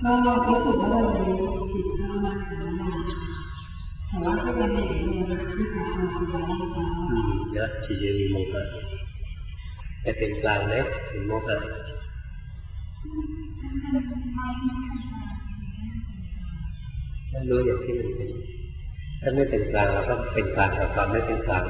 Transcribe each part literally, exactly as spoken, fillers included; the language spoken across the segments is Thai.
ก็รู้สึกว่าวันนี้จิตเข้ามาหาเราแต่ว่าก็ยังเห็นเลยที่ผ่านมาคือเราอืมเยอะจิตยังมีโมหะแต่เป็นกลางไหมเป็นโมหะถ้ารู้อย่างที่มันเป็นถ้าไม่เป็นกลางเราก็เป็นกลางกับความไม่เป็นกลาง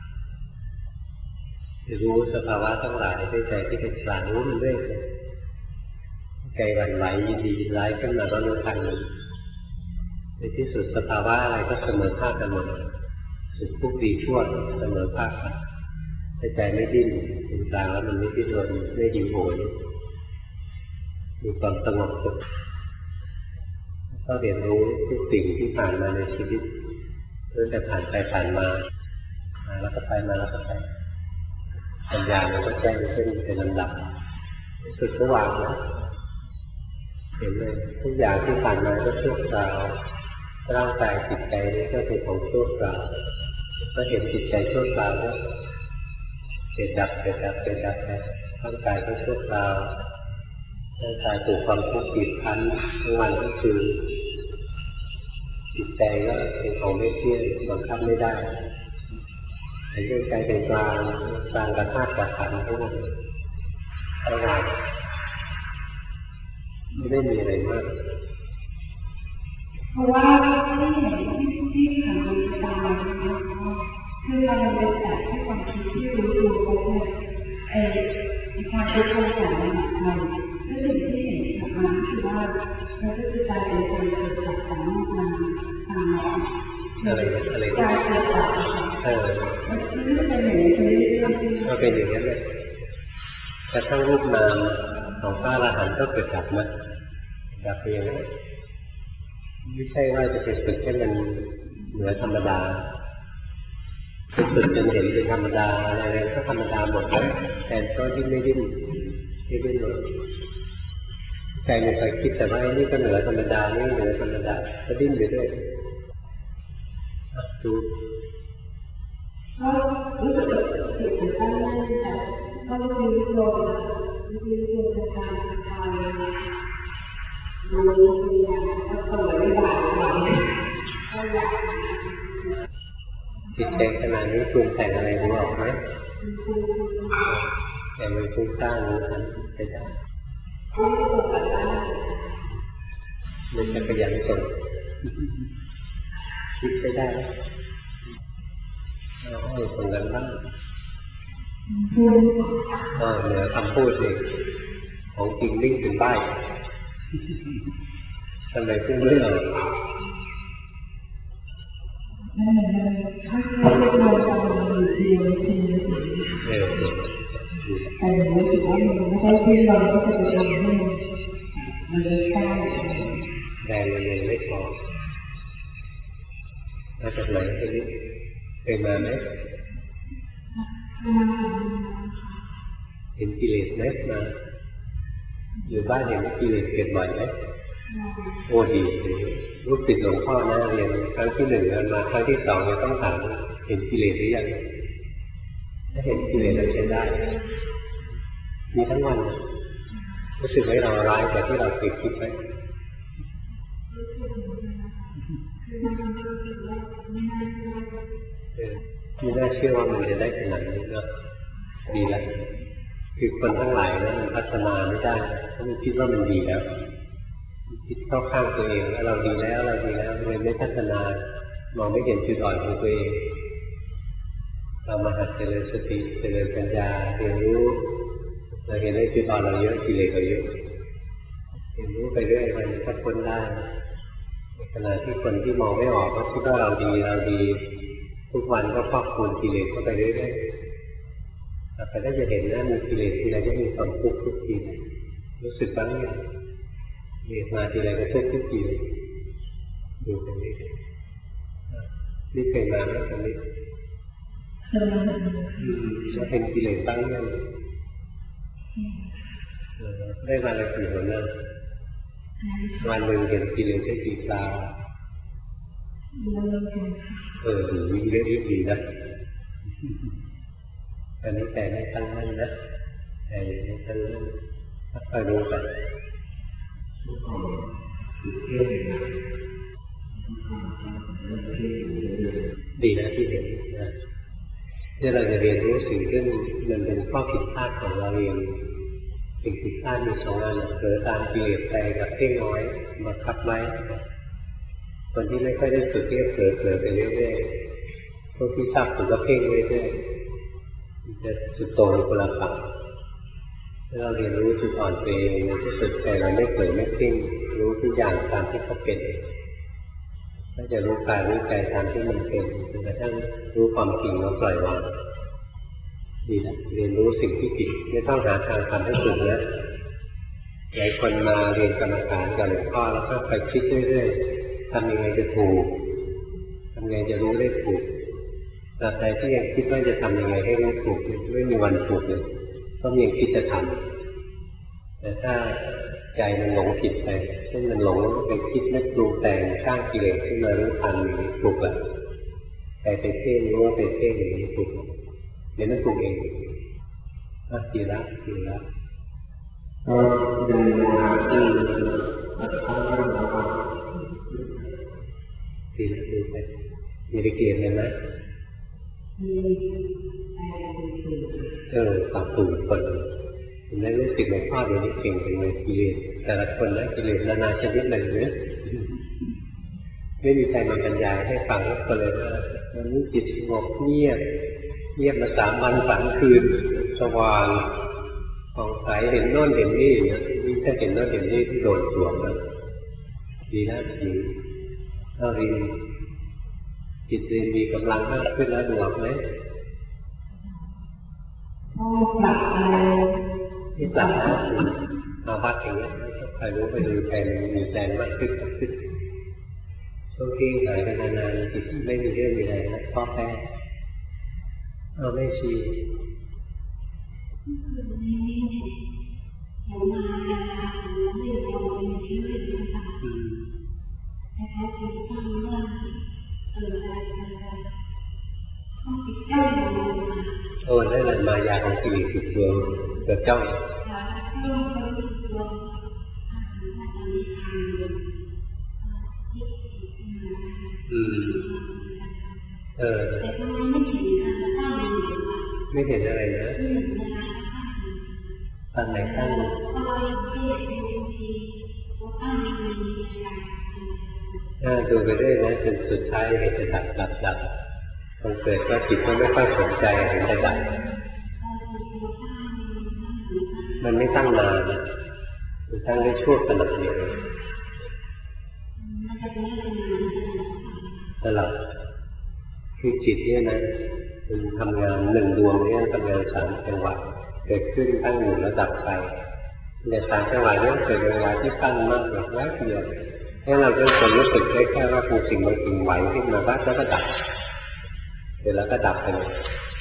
รู้สภาวะทั้งหลายด้วยใจที่เป็นกลางรู้มันด้วยใจหวั่นไหวยินดียินร้ายขึ้นมาก็รู้ทันมันในที่สุดสภาวะอะไรก็เสมอภาคกันหมดสุขทุกข์ดีชั่วเสมอภาคกันแต่ใจไม่ดิ้นเป็นกลางแล้วมันไม่ดิ้นรนไม่หิวโหยมีความสงบสุขก็เรียนรู้ทุกสิ่งที่ผ่านมาในชีวิตเพื่อจะผ่านไปผ่านมามาแล้วก็ไปมาแล้วก็ไปปัญญามันก็แจ้งขึ้นเป็นลำดับสุดก็วางนะเห็นเลยทุกอย่างที่ผ่านมาก็ชั่วคราวร่างกายจิตใจนี้ก็เป็นของชั่วคราวก็เห็นจิตใจชั่วคราวแล้วเกิดดับเกิดดับเกิดดับไปร่างกายก็ชั่วคราวร่างกายถูกความทุกข์บีบคั้นทั้งวันทั้งคืนจิตใจก็เป็นของไม่เที่ยงบังคับไม่ได้เห็นใจเป็นกลางกลางกับธาตุกับขันธ์ทั้งหมดทั้งหลายไม่ได้มีอะไรมากเพราะว่าที่เห็นที่ขันธ์ตาคือมันเป็นแบบที่ความคิดที่รู้ตัวเขาเนี่ยไอ้ความคิดความฝันมันคือสิ่งที่เห็นออกมาคือว่ามันก็คือการเป็นคนเกิดจากสามมันทำมาอะไรอะไรการเกิดจากเออมันไม่เป็นอย่างนี้คือเรื่องที่ก็เป็นอย่างนั้นเลยแต่ทั้งรูปนามของพระอรหันต์ก็เกิดดับนะดับไปอย่างนั้นไม่ใช่ว่าจะไปฝึกให้มันเหนือธรรมดาฝึกจนเห็นเป็นธรรมดาอะไรๆก็ธรรมดาหมดแล้วแต่ก็ดิ้นไม่ดิ้นไม่ดิ้นหมดใจมันไปคิดแต่ว่านี่ก็เหนือธรรมดานี่เหนือธรรมดาก็ดิ้นไปด้วยดูก็รู้สึกจิตมันตั้งมั่นแต่ก็รู้ตัวรู้ตัวการทำดูตัวอย่างก็เปิดไม่ได้ก็อยากจิตใจขนาดนี้ปรุงแต่งอะไรรู้ออกไหมแต่มันฟุ้งซ่านรู้ทันไปได้มันจะขยันส่งคิดไปได้เราให้ส่งกันบ้างก็เหนือคำพูดเองของจริงลิ่งเป็นใบ้ทำไมเพิ่งเรื่องเออแต่หนูรู้สึกว่ามันไม่ได้ที่เราก็จะไปทำให้มันเลยใช่แรงมันยังไม่พอมาจากไหนทีนี้เคยมาไหมเห็นกิเลสไหมมาอยู่บ้านเห็นกิเลสเกิดบ่อยไหมโอ้ดีลูกติดหลวงพ่อนะเรียนครั้งที่หนึ่งมาครั้งที่สองเราต้องถามเห็นกิเลสหรือยังถ้าเห็นกิเลสเราใช้ได้มีทั้งวันรู้สึกให้เราร้ายกว่าที่เราเคยคิดไหมไม่น่าเชื่อว่ามันจะได้ขนาดนี้นะดีแล้วคือคนทั้งหลายนะมันพัฒนาไม่ได้เพราะมันคิดว่ามันดีแล้วคิดเข้าข้างตัวเองว่าเราดีแล้วเราดีแล้วเลยไม่พัฒนามองไม่เห็นจุดอ่อนของตัวเองเรามาหัดเจริญสติเจริญปัญญาเรียนรู้เราเห็นได้จุดอ่อนเราเยอะกิเลสเราเยอะเรียนรู้ไปเรื่อยมันก็พ้นได้ขณะที่คนที่มองไม่ออกก็คิดว่าเราดีเราดีทุกวันก็พอกพูนกิเลสเข้าไปเรื่อยๆแต่ถ้าจะเห็นนะมีกิเลสทีไรก็มีความทุกข์ทุกทีรู้สึกบ้างไหมกิเลสมาทีไรก็ทุกข์ทุกทีดูตรงนี้นี่เคยมาไหมตรงนี้แล้วเห็นกิเลสบ้างยังได้มาละกี่หนนะวันหนึ่งเห็นกิเลสได้กี่คราวเออดูวิ่งเยอะยิ่งดีนะอันนี้แต่ไม่ตั้งมั่นนะแต่ไม่ตั้งมั่นค่อยรู้ไปดีนะที่เห็นนะที่เราจะเรียนรู้สิ่งที่มันเป็นข้อผิดพลาดของเราเองสิ่งผิดพลาดมีสองอันเผลอตามกิเลสใจกับเพ่งน้อยมาคับไว้คนที่ไม่ค่อยได้ฝึกที่เผลอเผลอไปเรื่อยๆพวกที่ชอบฝึกก็เพ่งเรื่อยๆจะสุดโต่งคนละฝั่งถ้าเราเรียนรู้จุดอ่อนตัวเองในที่สุดใจเราไม่เผลอไม่เพ่งรู้ทุกอย่างตามที่เขาเป็นถ้าจะรู้กายรู้ใจตามที่มันเป็นจนกระทั่งรู้ความจริงแล้วปล่อยวางดีนะเรียนรู้สิ่งที่ผิดไม่ต้องหาทางทำให้ถูกนะหลายคนมาเรียนกรรมฐานกับหลวงพ่อแล้วก็ไปคิดเรื่อยๆทำยังไงจะถูกทำยังไงจะรู้ได้ถูกแต่ใจที่ยังคิดว่าจะทำยังไงให้รู้ถูกไม่มีวันถูกเลยต้องยังคิดจะทำแต่ถ้าใจมันหลงผิดไปเช่นมันหลงไปคิดนึกปรุงแต่งสร้างกิเลสขึ้นมารู้ทันอย่างนี้ถูกแล้วใจไปเพ่งรู้ว่าไปเพ่งอย่างนี้ถูกเดี๋ยวนั้นถูกเองอ่ะดีละดีละเออดีนะดีดีนะดีไปมีได้เกียรติเลยนะเออตอบถูกคนผมได้รู้สึกหลวงพ่อเดี๋ยวนี้เก่งเป็นเลยกิเลสแต่ละคนนะกิเลสนานาชนิดเลยเนี่ยไม่มีใครมาบรรยายให้ฟังก็เลยว่ามันรู้จิตสงบเงียบเงียบมาสามวันสามคืนสว่างผ่องใสเห็นโน่นเห็นนี่นะยิ่งถ้าเห็นโน่นเห็นนี่ที่โดนสวมแล้วดีนะดีเราเรียนจิตเรียนมีกำลังมากขึ้นแล้วดูออกไหมโอ้ปรับอะไรที่ปรับนะมาวัดอย่างนี้ใครรู้ไปดูใจมันมีแรงมากขึ้นขึ้นช่วงที่หายไปนานๆจิตไม่มีเรื่องมีอะไรนะพ่อแพ้เอาไม่ชีผมมาไม่ยอมเป็นที่เรื่องต่างๆแต่เขาคิดว่าว่าเอออะไรเขาคิดได้ยังไงโอ้นั่นแหละมายาของกิเลสติดตัวเกิดจ้องอืมเออไม่เห็นอะไรนะตอนไหนตั้งดูไปเรื่อยนะจนสุดท้ายเห็นจะดับดับดับตอนเกิดก็จิตก็ไม่ค่อยสนใจเห็นจะดับมันไม่ตั้งนานมันตั้งได้ชั่วขณะเดียวตลอดคือจิตเนี่ยนะมันทำงานหนึ่งดวงเนี่ยทำงานสามจังหวะเกิดขึ้นตั้งอยู่แล้วดับไปแต่สามจังหวะนี้เกิดเวลาที่สั้นมากแบบแวบเดียวให้เราได้ความรู้สึกได้แค่ว่าเป็นสิ่งบางสิ่งไหวขึ้นมาบ้างแล้วก็ดับเสร็จแล้วก็ดับไปเลย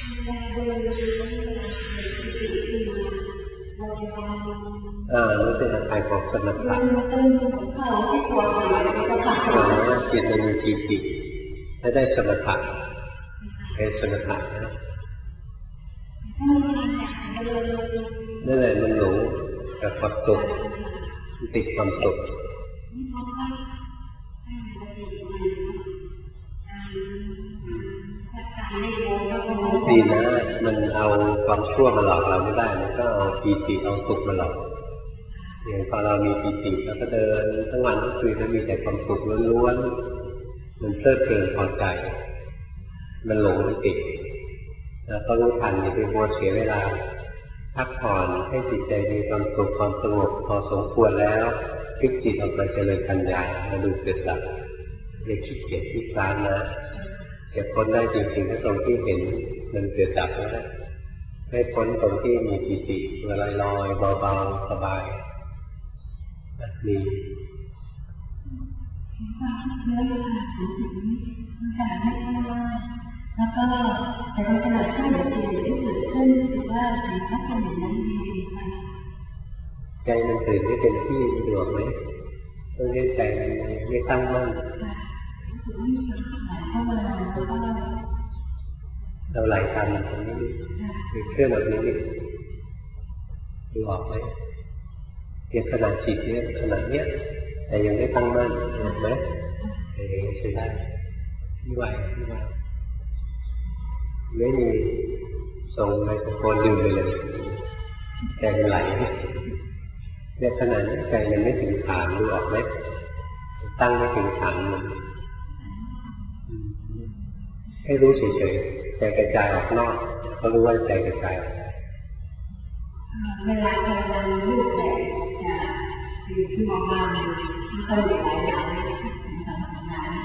อ่านี่เป็นอาการของสมถะอ๋อจิตมันมีปีติถ้าได้สมถะเป็นสมถะนะนั่นแหละมันหลงกับความสุขติดความสุขดีนะมันเอาความชั่วมาหลอกเราไม่ได้มันก็เอาปีติเอาสุขมาหลอกอย่างพอเรามีปีติแล้วก็เดินทั้งวันทั้งคืนแล้วมีแต่ความสุขล้วนๆมันเพลิดเพลินพอใจมันหลงมันติดแล้วก็รู้ทันอย่าไปมัวเสียเวลาพักผ่อนให้จิตใจมีความสุขความสงบพอสมควรแล้วพลิกจิตออกมาเจริญปัญญามาดูเกิดดับเรียกขี้เกียจขี้คลานนะจะพ้นได้จริงๆถ้าตรงที่เห็นมันเกิดดับแล้วนะให้พ้นตรงที่มีปิติลอยลอยเบาๆสบายมีแล้วก็แต่ในขณะที่เราเรียนได้เกิดขึ้นถือว่าสิ่งที่ทำอย่างนั้นดีใจมันตื่นไม่เต็มที่หลวมไหมต้องเรียนใจมันไม่ตั้งมั่นเราไหลตามมันตรงนี้คือเครื่องแบบนี้ดูออกไหมเนี่ยขนาดจิตเนี่ยขนาดเนี้ยแต่ยังไม่ตั้งมั่นเห็นไหมแต่ยังใช้ได้ที่ไหวที่ไหวไม่มีส่งไมโครโฟนลืมไปเลยใจไหลเนี่ยขนาดนี้ใจมันไม่ถึงฐานดูออกไหมตั้งไม่ถึงฐานมันให้รู้เฉยๆใจกระจายออกนอกก็รู้ว่าใจกระจายออกเวลาทำงานรูปแบบจะคือที่มองมาที่ต้องหลายอย่างในการทำงาน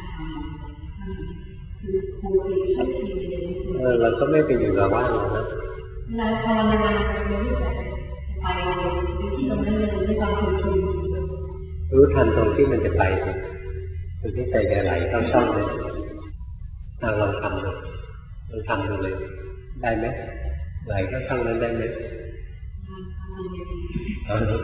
คือครูที่ชอบที่เออเราก็ไม่ไปอยู่กับว่างนะเราทำงานในรูปแบบไปที่ตรงนั้นเลยไม่ต้องคุยรู้ทันตรงที่มันจะไปตรงที่ใจจะไหลเข้าช่องเลยเราลองทำดูลองทำดูเลยได้ไหมไหลเข้าช่องนั้นได้ไหมเอาดู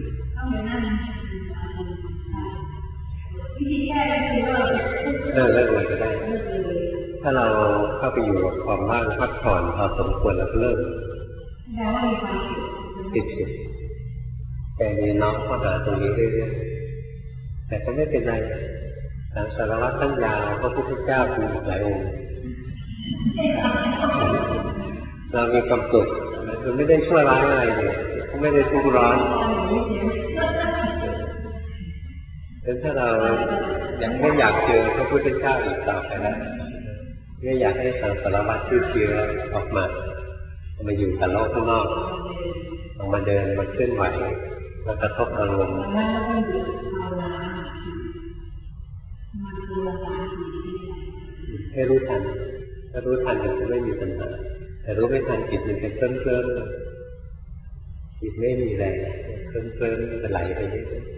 เออเลิกเลยก็ได้ถ้าเราเข้าไปอยู่กับความว่างพักผ่อนพอสมควรแล้วก็เลิกติดสุดแต่มีน้องเข้าหาตรงนี้เรื่อยๆแต่ก็ไม่เป็นไรสังสารวัฏตั้งยาวพระพุทธเจ้ามีหลายองค์เรามีความสุขมันไม่ได้ช่วยร้ายอะไรเลยไม่ได้ทุกข์ร้อนแต่ถ้าเรายังไม่อยากเจอพระพุทธเจ้าอีกต่อไปแล้วไม่อยากให้สังสารวัฏที่เชื้อออกมามาอยู่กับโลกข้างนอกออกมาเดินมาเคลื่อนไหวมากระทบอารมณ์ให้รู้ทันถ้ารู้ทันมันจะไม่มีปัญหาแต่รู้ไม่ทันจิตมันจะเคลิ้มเคลิ้มจิตไม่มีแรงเคลิ้มเคลิ้มจะไหลไปเรื่อย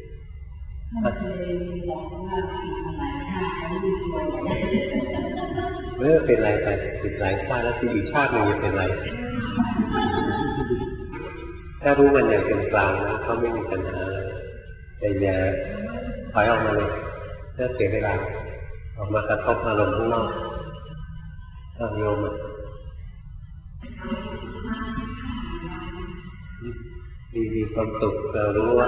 เมื่อเป็นไรไปติดหลายชาติแล้วที่อีกชาติหนึ่งจะเป็นไรถ้ารู้มันอย่างเป็นกลางนะเขาไม่มีปัญหาแต่อย่าถอยออกมาเลยเพื่อเสียเวลาออกมากระทบอารมณ์ข้างนอกถ้าโยมดีมีความสุขเรารู้ว่า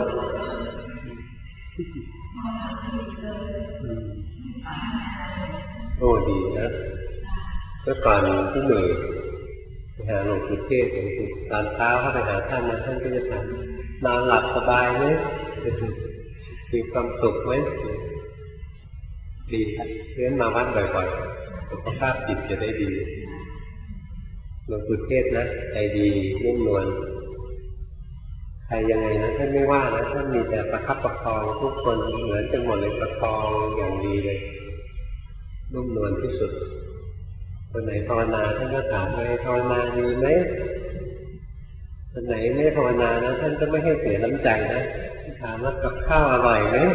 โอ้ดีนะเมื่อก่อนที่หน่วยไปหาหลวงปู่เทศหลวงปู่ตอนเช้าเข้าไปหาท่านนะท่านก็จะถามนอนหลับสบายไหมมีความสุขไหมดีเรียนมาวัดบ่อยๆสุขภาพจิตจะได้ดีหลวงปู่เทศนะใจดีนุ่มนวลใครยังไงนะท่านไม่ว่านะท่านมีแต่ประคับประคองทุกคนเหมือนจะหมดเลยประคองอย่างดีเลยนุ่มนวลที่สุดคนไหนภาวนาท่านก็ถามไปภาวนาดีไหมคนไหนไม่ภาวนานะท่านก็ไม่ให้เสียน้ำใจนะถามว่ากับข้าวอร่อยไหม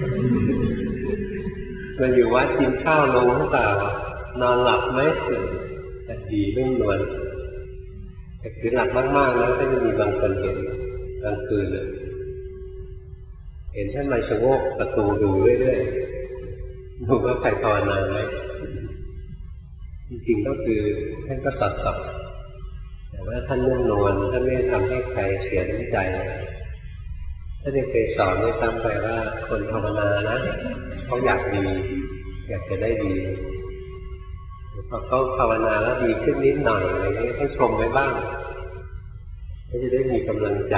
มาอยู่วัดกินข้าวลงหรือเปล่านอนหลับไหมแต่ดีนุ่มนวลแต่คือหลับมากๆแล้วก็จะมีบางคนเห็นกลางคืนเลยเห็นท่านมาชะโงกประตูดูเรื่อยๆดูว่าใครภาวนาไหมจริงๆก็คือท่านก็สับสับแต่ว่าท่านนุ่มนวลท่านไม่ทำให้ใครเสียน้ำใจท่านยังเคยสอนไว้ซ้ำไปว่าคนภาวนานะเขาอยากดีอยากจะได้ดีพอเขาภาวนาแล้วดีขึ้นนิดหน่อยอะไรนี้ให้ชมไว้บ้างก็จะได้มีกำลังใจ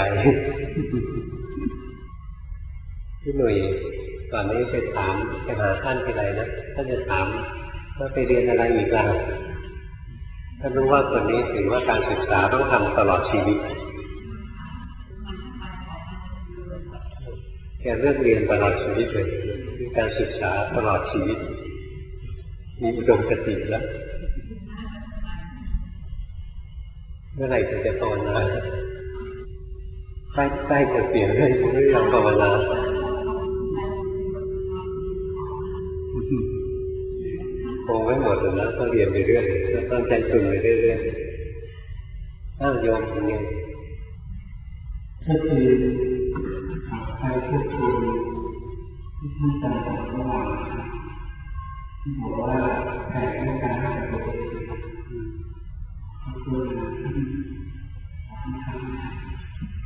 ที่หน่วยก่อนนี้ไปถามไปหาท่านที่ไรนะท่านจะถามว่าไปเรียนอะไรอีกล่ะท่านรู้ว่าคนนี้ถือว่าการศึกษาต้องทำตลอดชีวิตแกเลือกเรียนตลอดชีวิตเลยคือการศึกษาตลอดชีวิตมีอุดมคติแล้วเมื่อไหร่ถึงจะภาวนาใกล้ใกล้จะเปลี่ยนให้ไม่ยอมภาวนาคงไม่หมดแล้วต้องเรียนไปเรื่อยต้องใจตึงไปเรื่อยๆอ้าวโยมเป็นไงก็คือใครพูดคุยที่ท่านจำบอกว่าที่บอกว่าใครต้องการให้กับตัวเองก็คือที่ทำ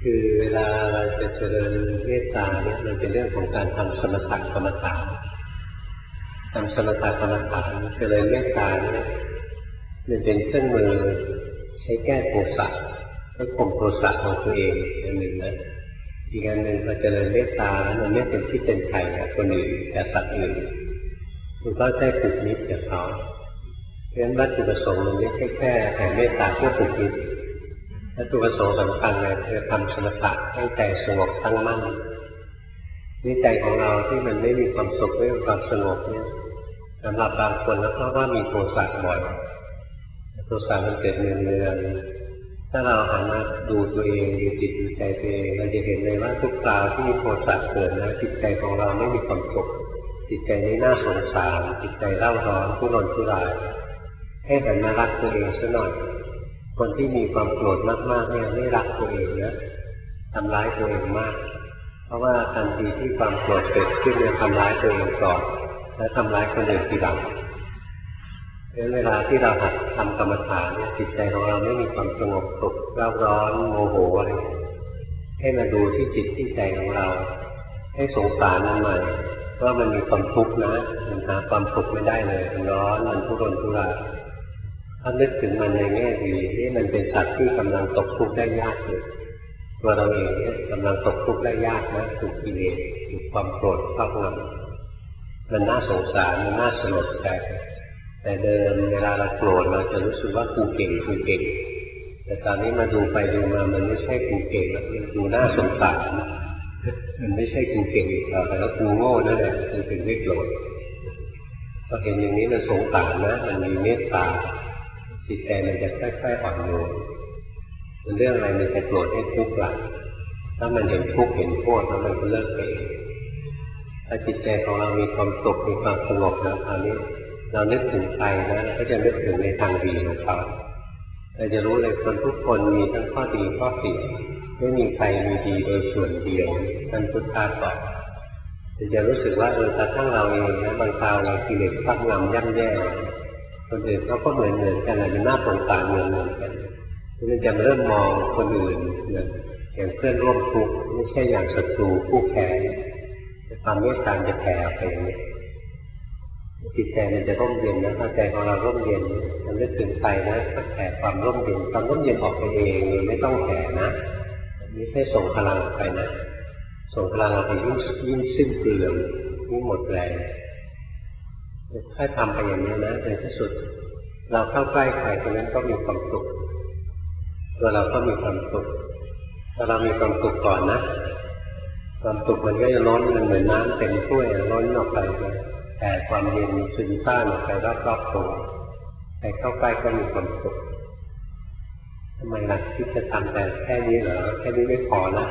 คือเวลาเราจะเจริญเมตตาเนี่ยมันเป็นเรื่องของการทำสมถะกรรมฐานทำสมถะกรรมฐานเจริญเมตตาเนี่ยมันเป็นเครื่องมือใช้แก้โทสะและข่มโทสะของตัวเองอันหนึ่งนะอีกอันหนึ่งพอเจริญเมตตาแล้วมันไม่เป็นที่เป็นไถ่กับคนอื่นกับสัตว์อื่นมันก็ได้ผูกมิตรกับเขาเพราะฉะนั้นวัตถุประสงค์มันไม่ใช่แค่แผ่เมตตาเพื่อผูกมิตรวัตถุประสงค์สำคัญเลยคือทำสมถะให้ใจสงบตั้งมั่นนี่ใจของเราที่มันไม่มีความสุขไม่มีความสงบเนี่ยสำหรับบางคนแล้วเพราะว่ามีโทสะบ่อยโทสะมันเกิดเนืองๆถ้าเราหันมาดูตัวเองดูจิตดูใจตัวเองเราจะเห็นเลยว่าทุกคราวที่มีโทสะเกิดนะจิตใจของเราไม่มีความสุขจิตใจนี้น่าสงสารจิตใจเร่าร้อนทุรนทุรายให้หันมารักตัวเองซะหน่อยคนที่มีความโกรธมากๆเนี่ยไม่รักตัวเองนะทำร้ายตัวเองมากเพราะว่าทันทีที่ความโกรธเกิดขึ้นเนี่ยทำร้ายตัวเองก่อนและทำร้ายคนอื่นทีหลังเวลาที่เราหัดทำกรรมฐานเนี่ยจิตใจของเราไม่มีความสงบสุขเร่าร้อนโมโหอะไรให้มาดูที่จิตที่ใจของเราให้สงสารมันหน่อยว่ามันมีความทุกข์นะมันหาความสุขไม่ได้เลยมันร้อนมันทุรนทุรายถ้านึกถึงมันในแง่ดีนี่มันเป็นสัตว์ที่กำลังตกทุกข์ได้ยากเลยตัวเราเองเนี่ยกำลังตกทุกข์ได้ยากนะถูกกิเลสถูกความโกรธครอบงำมันน่าสงสารมันน่าสลดใจแต่เดิมเวลาเราโกรธเราจะรู้สึกว่ากูเก่งกูเก่งแต่ตอนนี้มาดูไปดูมามันไม่ใช่กูเก่งแล้วมันดูน่าสงสารมันไม่ใช่กูเก่งอีกแล้วแต่ว่ากูโง่นั่นแหละมันถึงได้โกรธพอเห็นอย่างนี้มันสงสารนะมันมีเมตตาจิตใจมันจะค่อยๆอ่อนโยนมันเรื่องอะไรมันจะโกรธให้ทุกข์ละถ้ามันเห็นทุกข์เห็นโทษแล้วมันก็เลิกไปเองถ้าจิตใจของเรามีความสุขมีความสงบแล้วคราวนี้เรานึกถึงใครนะเราก็จะนึกถึงในทางดีของเขาเราจะรู้เลยคนทุกคนมีทั้งข้อดีข้อเสียไม่มีใครมีดีโดยส่วนเดียวท่านพุทธาบอกเราจะรู้สึกว่าเออกระทั่งเราเองนะบางคราวเรากิเลสครอบงำย่ำแย่คนอื่นเขาก็เหมือนเหมือนกันเลยมันน่าสงสารเหมือนเหมือนกันเราจะเริ่มมองคนอื่นอย่างเพื่อนร่วมทุกข์ไม่ใช่อย่างศัตรูคู่แข่งความเมตตาจะแผ่ไปอย่างนี้จิตใจมันจะร่มเย็นนะพอใจของเราร่มเย็นมันนึกถึงใครนะก็แผ่ความร่มเย็นความร่มเย็นออกไปเองโดยไม่ต้องแผ่นะไม่ใช่ส่งพลังออกไปนะส่งพลังออกไปยิ่งยิ่งสิ้นเปลืองยิ่งหมดแรงถ้าทำไปอย่างนี้นะในที่สุดเราเข้าใกล้ใครคนนั้นก็มีความสุขตัวเราก็มีความสุขถ้าเรามีความสุขก่อนนะความสุขมันก็จะล้นมันเหมือนน้ำเต็มถ้วยล้นออกไปแต่ความเย็นซึมซ่านออกไปรอบๆตัวใครเข้าใกล้ก็มีความสุขทำไมล่ะคิดจะทำแต่แค่นี้เหรอแค่นี้ไม่พอนะ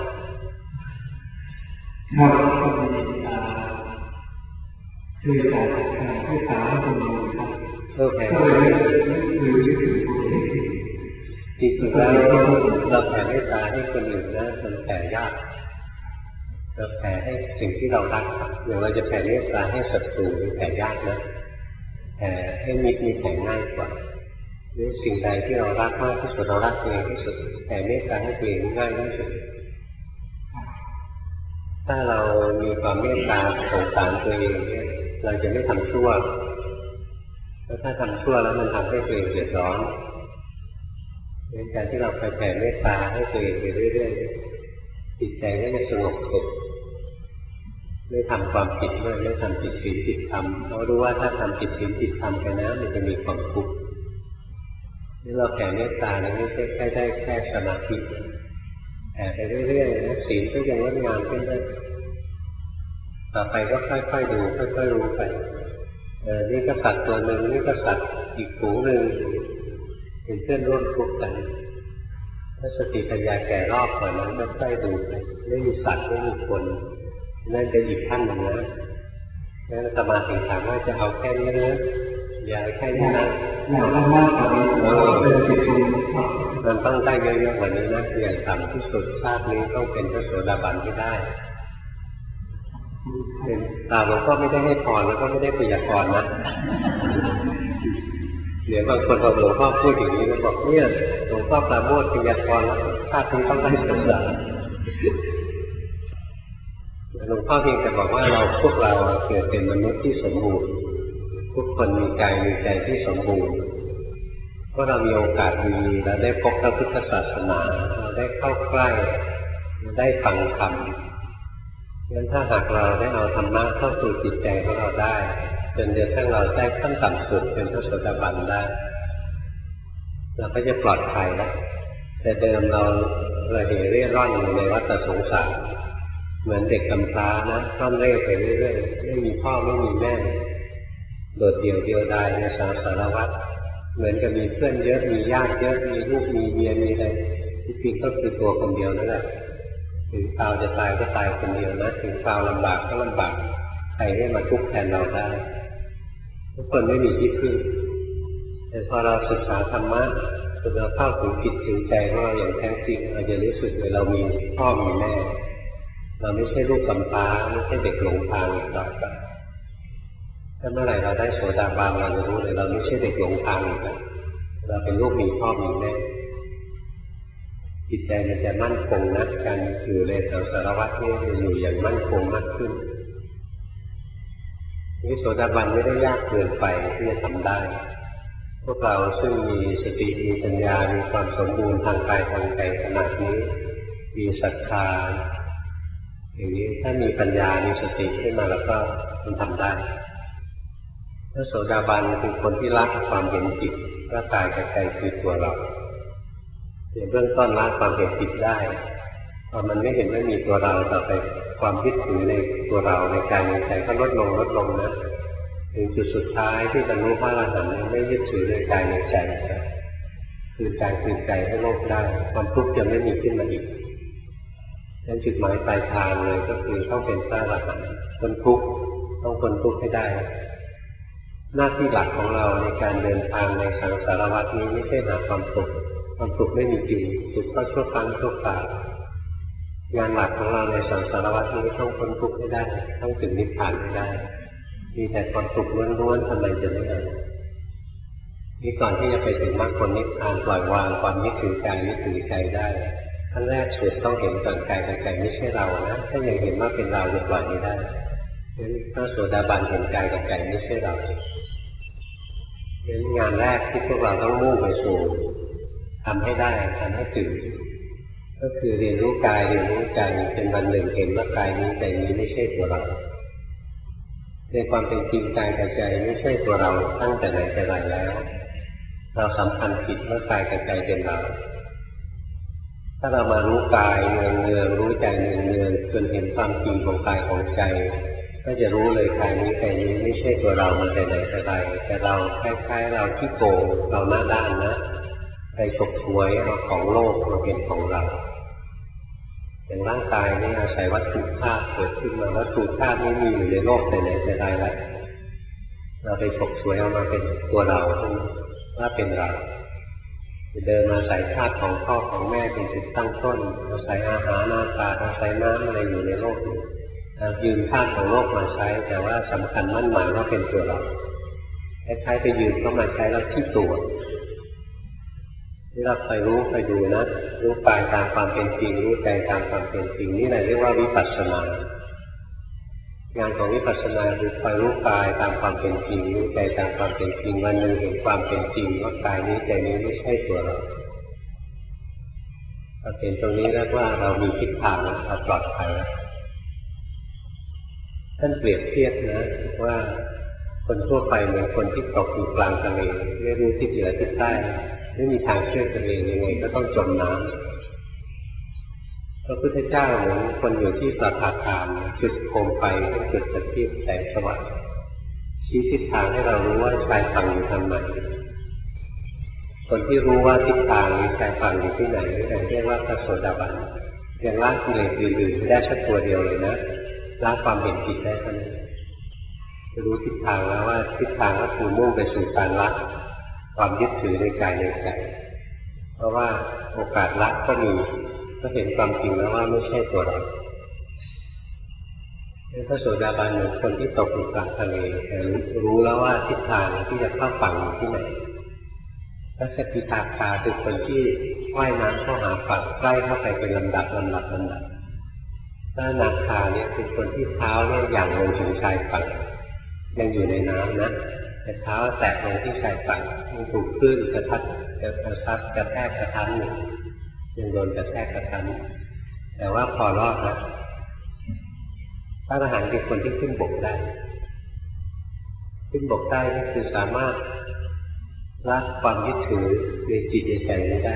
ถ้าเราทำในตาคือการแผ่ให้ตาให้คนอื่นครับเพื่อแผ่คือยึดถือตัวเองจริงๆแล้วเราแผ่เมตตาให้คนอื่นนะมันแผ่ยากเราแผ่ให้สิ่งที่เรารักอย่างเราจะแผ่เมตตาให้ศัตรูแผ่ยากนะแผ่ให้มิตรมีแผ่ง่ายกว่าหรือสิ่งใดที่เรารักมากที่สุดเรารักตัวเองที่สุดแผ่เมตตาให้ตัวเองง่ายที่สุดถ้าเรามีความเมตตาสงสารตัวเองเนี่ยเราจะไม่ทำชั่วแล้วถ้าทำชั่วแล้วมันทำให้ตัวเองเดือดร้อนในการที่เราไปแผ่เมตตาให้ตัวเองไปเรื่อยๆจิตใจก็จะสงบสุขไม่ทำความผิดด้วยไม่ทำผิดศีลผิดธรรมเรารู้ว่าถ้าทำผิดศีลผิดธรรมไปนะมันจะมีความทุกข์นี่เราแผ่เมตตาเนี่ยไม่ใช่แค่ได้แค่สมาธิแผ่ไปเรื่อยๆนะศีลก็ยังงดงามขึ้นได้ต่อไปก็ค่อยๆดูค่อยๆรู้ไปเออนี่ก็สัตว์ตัวหนึ่งนี่ก็สัตว์อีกฝูงหนึ่งเป็นเพื่อนร่วมทุกข์กันถ้าสติปัญญาแก่รอบกว่านั้นก็ค่อยดูไปไม่มีสัตว์ไม่มีคนนั่นเป็นอีกขั้นหนึ่งนะงั้นอาตมาถึงถามว่าจะเอาแค่นี้นะอย่าแค่นี้นะอยากได้มากกว่านี้เป็นสิบปีมันต้องได้เยอะๆกว่านี้นะอย่างต่ำที่สุดชาตินี้ต้องเป็นพระโสดาบันให้ได้เป็นตาหลวงพ่อไม่ได้ให้พรแล้วก็ไม่ได้พยากรณ์นะเดี๋ยวบางคนพอหลวงพ่อพูดอย่างนี้แล้วบอกเนี่ยหลวงพ่อปราโมทย์พยากรณ์แล้วชาตินี้ต้องได้โสดาหลวงพ่อเพียงแต่บอกว่าเราพวกเราเกิดเป็นมนุษย์ที่สมบูรณ์ทุกคนมีกายมีใจที่สมบูรณ์เพราะเรามีโอกาสดีเราได้พบพระพุทธศาสนาเราได้เข้าใกล้เราได้ฟังธรรมงั้นถ้าหากเราได้เอาธรรมะเข้าสู่จิตใจของเราได้จนเดี๋ยวถ้าเราได้ขั้นต่ำสุดเป็นพระโสดาบันได้เราก็จะปลอดภัยแล้วแต่เดิมเราเราเหเร่ร่อนอยู่ในวัฏสงสารเหมือนเด็กกำพร้านะร่อนเร่ไปเรื่อยๆไม่มีพ่อไม่มีแม่โดดเดี่ยวเดียวดายในสังสารวัฏเหมือนกับมีเพื่อนเยอะมีญาติเยอะมีลูกมีเมียมีอะไรที่จริงก็คือตัวคนเดียวนั่นแหละถึงคราวจะตายก็ตายคนเดียวนะถึงคราวลำบากก็ลำบากใครให้มาทุกข์แทนเราได้ทุกคนไม่มีที่พึ่งแต่พอเราศึกษาธรรมะจนเราเข้าถึงจิตถึงใจของเราอย่างแท้จริงเราจะรู้สึกเลยเรามีพ่อมีแม่เราไม่ใช่ลูกกำพร้าไม่ใช่เด็กหลงทางอีกต่อไปถ้าเมื่อไหร่เราได้โสดาบันเราจะรู้เลยเราไม่ใช่เด็กหลงทางอีกแล้วเราเป็นลูกมีพ่อมีแม่จิตใจมันจะมั่นคงนะการอยู่ในสังสารวัฏนี้จะอยู่อย่างมั่นคงมากขึ้นนี่โสดาบันไม่ได้ยากเกินไปที่จะทำได้พวกเราซึ่งมีสติมีปัญญามีความสมบูรณ์ทางกายทางใจขนาดนี้มีศรัทธาอย่างนี้ถ้ามีปัญญามีสติขึ้นมาแล้วก็มันทำได้พระโสดาบันคือคนที่ละความเห็นผิดร่างกายกับใจคือตัวเราในเบื้องต้นละความเห็นผิดได้พอมันไม่เห็นว่ามีตัวเราต่อไปความยึดถือในตัวเราในกายในใจก็ลดลงลดลงนะถึงจุดสุดท้ายที่บรรลุพระอรหันต์ไม่ยึดถือในกายในใจคือใจคือใจให้โลกได้ความทุกข์จะไม่มีขึ้นมาอีกนั่นจุดหมายปลายทางเลยก็คือต้องเป็นพระอรหันต์พ้นทุกข์ต้องพ้นทุกข์ให้ได้หน้าที่หลักของเราในการเดินทางในสังสารวัฏนี้ไม่ใช่หาความสุขความสุขไม่มีจริงสุขก็ชั่วครั้งชั่วคราวงานหลักของเราในสังสารวัฏนี้ต้องพ้นทุกข์ให้ได้ต้องถึงนิพพานให้ได้มีแต่ความสุขล้วนๆทำไมจะไม่ได้นี่ก่อนที่จะไปถึงมรรคผลนิพพานปล่อยวางความยึดถือกายยึดถือใจได้ขั้นแรกสุดต้องเห็นก่อนกายกับใจไม่ใช่เรานะถ้ายังเห็นว่าเป็นเราจะปล่อยไม่ได้พระโสดาบันเห็นกายกับใจไม่ใช่เราเป็นงานแรกที่พวกเราต้องมุ่งไปสู่ทำให้ได้ทำให้ถึงก็คือเรียนรู้กายเรียนรู้ใจเป็นวันหนึ่งเห็นว่ากายนี้ใจนี้ไม่ใช่ตัวเราในความเป็นจริงกายกับใจไม่ใช่ตัวเราตั้งแต่ไหนแต่ไรแล้วเราสำคัญผิดว่ากายกับใจเป็นเราถ้าเรามารู้กายเนืองเนืองรู้ใจเนืองเนืองจนเห็นความจริงของกายของใจก็จะรู้เลยกายนี้ใจนี้ไม่ใช่ตัวเรามันแต่ไหนแต่ไรแต่เราคล้ายๆเราที่โกงเราหน้าด้านนะไปฉกฉวยเอาของโลกมาเป็นของเราอย่างร่างกายนี่อาศัยวัตถุธาตุเกิดขึ้นมาวัตถุธาตุนี้มีอยู่ในโลกแต่ไหนแต่ไรแล้วเราไปฉกฉวยเอามาเป็นตัวเราว่าเป็นเราเดินมาใส่ธาตุของพ่อของแม่เป็นจุดตั้งต้นอาศัยอาหารอากาศอาศัยน้ำอะไรอยู่ในโลกนี้ยืมธาตุของโลกมาใช้แต่ว่าสำคัญมั่นหมายว่าเป็นตัวเราคล้ายๆไปยืมเข้ามาใช้แล้วที่ตัวที่เราเคยรู้เคยดูนะรู้กายตามความเป็นจริงรู้ใจตามความเป็นจริงนี่แหละเรียกว่าวิปัสสนางานของวิปัสสนาคือคอยรู้กายตามความเป็นจริงรู้ใจตามความเป็นจริงวันหนึ่งเห็นความเป็นจริงว่ากายนี้ใจนี้ไม่ใช่ตัวเราพอเห็นตรงนี้แล้วว่าเรามีทิศทางเราปลอดภัยท่านเปรียบเทียบนะว่าคนทั่วไปเหมือนคนที่ตกอยู่กลางทะเลไม่รู้ทิศเหนือทิศใต้ไม่มีทางช่วยตัวเองยังไงก็ต้องจมน้ำพระพุทธเจ้าเหมือนคนอยู่ที่ประภาคารจุดโคมไฟจุดประทีปแสงสว่างชี้ทิศทางให้เรารู้ว่าชายฝั่งอยู่ทางไหนคนที่รู้ว่าทิศทางหรือชายฝั่งอยู่ที่ไหนเรียกว่าพระโสดาบันยังละกิเลสอื่นๆได้แค่ตัวเดียวเลยนะละความเห็นผิดได้เท่านั้นจะรู้ทิศทางแล้วว่าทิศทางก็คือมุ่งไปสู่การละความยึดถือในกายในใจเพราะว่าโอกาสละก็มีก็เห็นความจริงแล้วว่าไม่ใช่ตัวเราพระโสดาบันเหมือนคนที่ตกอยู่กลางทะเลแต่รู้แล้วว่าทิศทางที่จะเข้าฝั่งอยู่ที่ไหนพระสกิทาคาคือคนที่ว่ายน้ำเข้าหาฝั่งใกล้เข้าไปเป็นลำดับลำดับลำดับถ้านาคาเนี่ยเป็นคนที่เท้าเนี่ยอย่างลงถึงชายฝั่งยังอยู่ในน้ำนะแต่เท้าแตะลงที่ชายฝั่งยังถูกคลื่นกระทัดกระทัดกระแทกกระทันอยู่ยังโดนกระแทกกระทันแต่ว่าพอรอดนะพระอรหันต์เป็นคนที่ขึ้นบกได้ขึ้นบกได้ก็คือสามารถละความยึดถือในจิตในใจนี้ได้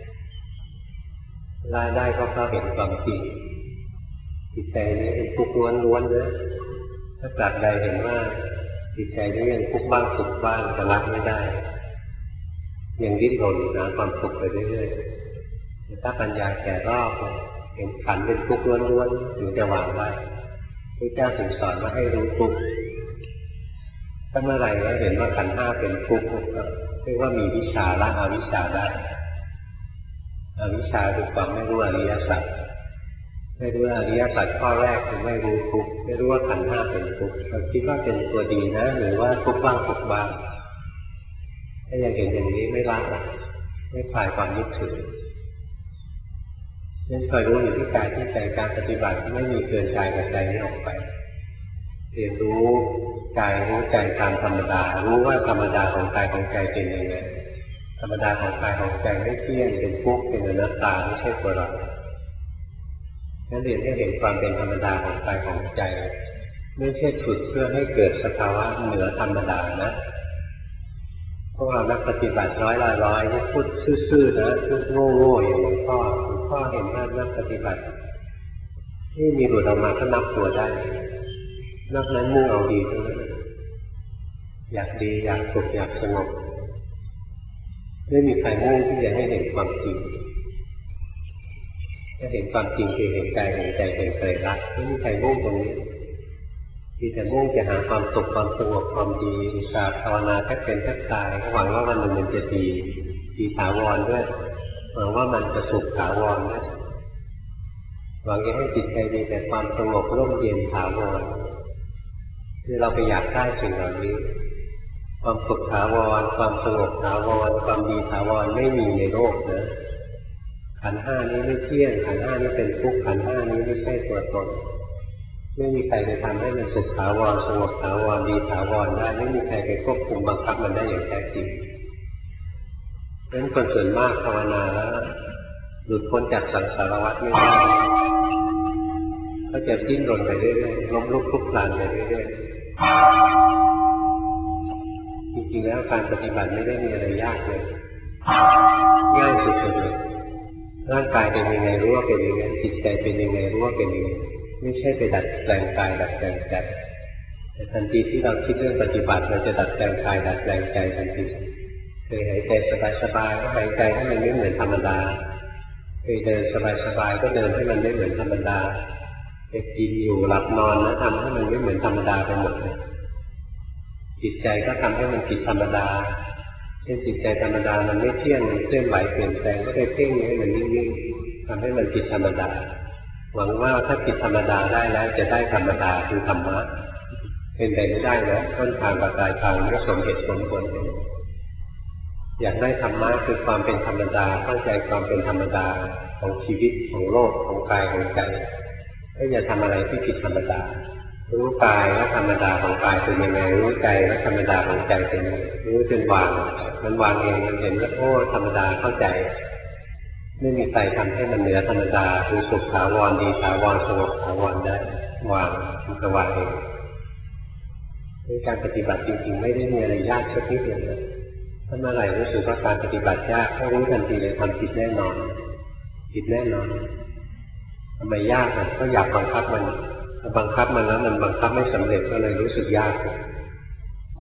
ละได้ก็เพราะเห็นความจริงจิตใจนี้เป็นทุกข์ล้วนๆนะถ้าตราบใดเห็นว่าจิตใจนี้ยังทุกข์บ้างสุขบ้างจะละไม่ได้ยังดิ้นรนหาความสุขไปเรื่อยๆถ้าปัญญาแก่รอบเห็นขันธ์เป็นทุกข์ล้วนๆถึงจะวางได้พระเจ้าถึงสอนว่าให้รู้ทุกข์ถ้าเมื่อไหร่เราเห็นว่าขันธ์ห้าเป็นทุกข์เรียกว่ามีวิชาละอวิชชาได้อวิชชาคือความไม่รู้อริยสัจไม่รู้อริยสัจข้อแรกคือไม่รู้ทุกข์ไม่รู้ว่าขันธ์ห้าเป็นทุกข์เราคิดว่าเป็นตัวดีนะหรือว่าทุกข์บ้างสุขบ้างถ้ายังเห็นอย่างนี้ไม่ละไม่คลายความยึดถือนั่นคอยรู้อยู่ที่กายที่ใจการปฏิบัติไม่มีเกินกายกับใจนี้ออกไปเรียนรู้กายรู้ใจตามธรรมดารู้ว่าธรรมดาของกายของใจเป็นยังไงธรรมดาของกายของใจไม่เที่ยงเป็นทุกข์เป็นอนัตตาไม่ใช่ตัวเรานั่นเรียนให้เห็นความเป็นธรรมดาของกายของใจไม่ใช่ฝึกเพื่อให้เกิดสภาวะเหนือธรรมดานะพวกเรานักปฏิบัติร้อยละร้อยนี่พูดซื่อๆนะพูดโง่ๆอย่างหลวงพ่อหลวงพ่อเห็นว่านักปฏิบัติที่มีหลุดออกมาก็นับตัวได้นอกนั้นมุ่งเอาดีทั้งนั้นอยากดีอยากสุขอยากสงบไม่มีใครมุ่งที่จะให้เห็นความจริงถ้าเห็นความจริงคือเห็นใจเห็นใจเป็นไตรลักษณ์ไม่มีใครมุ่งตรงนี้ที่แต่มุ่งจะหาความสุขความสงบความดีอุตสาห์ภาวนาแทบเป็นแทบตายหวังว่าวันหนึ่งมันจะดีดีถาวรด้วยหวังว่ามันจะสุขถาวรด้วยหวังจะให้จิตใจมีแต่ความสงบร่มเย็นถาวรคือเราไปอยากได้สิ่งเหล่านี้ความสุขถาวรความสงบถาวรความดีถาวรไม่มีในโลกนะขันธ์ห้านี้ไม่เที่ยงขันธ์ห้านี้เป็นทุกข์ขันธ์ห้านี้ไม่ใช่ตัวตนไม่มีใครไปทำให้มันสุขถาวรสงบถาวรดีถาวรได้ไม่มีใครไปควบคุมบังคับมันได้อย่างแท้จริงเพราะฉะนั้นคนส่วนมากภาวนาแล้วหลุดพ้นจากสังสารวัฏไม่ได้ก็จะดิ้นรนไปเรื่อยๆล้มลุกคลุกคลานไปเรื่อยๆจริงๆแล้วการปฏิบัติไม่ได้มีอะไรยากเลยง่ายสุดๆเลยร่างกายเป็นยังไงรู้ว่าเป็นยังไงจิตใจเป็นยังไงรู้ว่าเป็นยังไงไม่ใช่ไปดัดแปลงกายดัดแปลงใจแต่ทันทีที่เราคิดเรื่องปฏิบัติเราจะดัดแปลงกายดัดแปลงใจทันทีเคยหายใจสบายๆก็หายใจให้มันไม่เหมือนธรรมดาเคยเดินสบายๆก็เดินให้มันไม่เหมือนธรรมดาไปกินอยู่หลับนอนนะทำให้มันไม่เหมือนธรรมดาไปหมดเลยจิตใจก็ทำให้มันผิดธรรมดาเช่นจิตใจธรรมดามันไม่เที่ยงมันเคลื่อนไหวเปลี่ยนแปลงก็ไปเพ่งให้มันนิ่งๆทำให้มันผิดธรรมดาหวังว่าถ้าผิดธรรมดาได้แล้วจะได้ธรรมดาคือธรรมะเป็นไปไม่ได้นะต้นทางกับปลายทางไม่สมเหตุสมผลอยากได้ธรรมะคือความเป็นธรรมดาเข้าใจความเป็นธรรมดาของชีวิตของโลกของกายของใจก็อย่าทำอะไรที่ผิดธรรมดารู้กายว่าธรรมดาของกายเป็นยังไงรู้ใจว่าธรรมดาของใจเป็นยังไงรู้จนวางมันวางเองมันเห็นว่าโอ้ธรรมดาเข้าใจไม่มีใครทำให้มันเหนือธรรมดาคือสุขถาวรดีถาวรสงบถาวรได้วางมันก็วางเองการปฏิบัติจริงๆไม่ได้มีอะไรยากสักนิดเดียวนะถ้าเมื่อไหร่รู้สึกว่าการปฏิบัติยากก็รู้ทันทีเลยทำผิดแน่นอนผิดแน่นอนทำไมยากอ่ะก็อยากบังคับมันบังคับมันแล้วมันบังคับไม่สำเร็จก็เลยรู้สึกยาก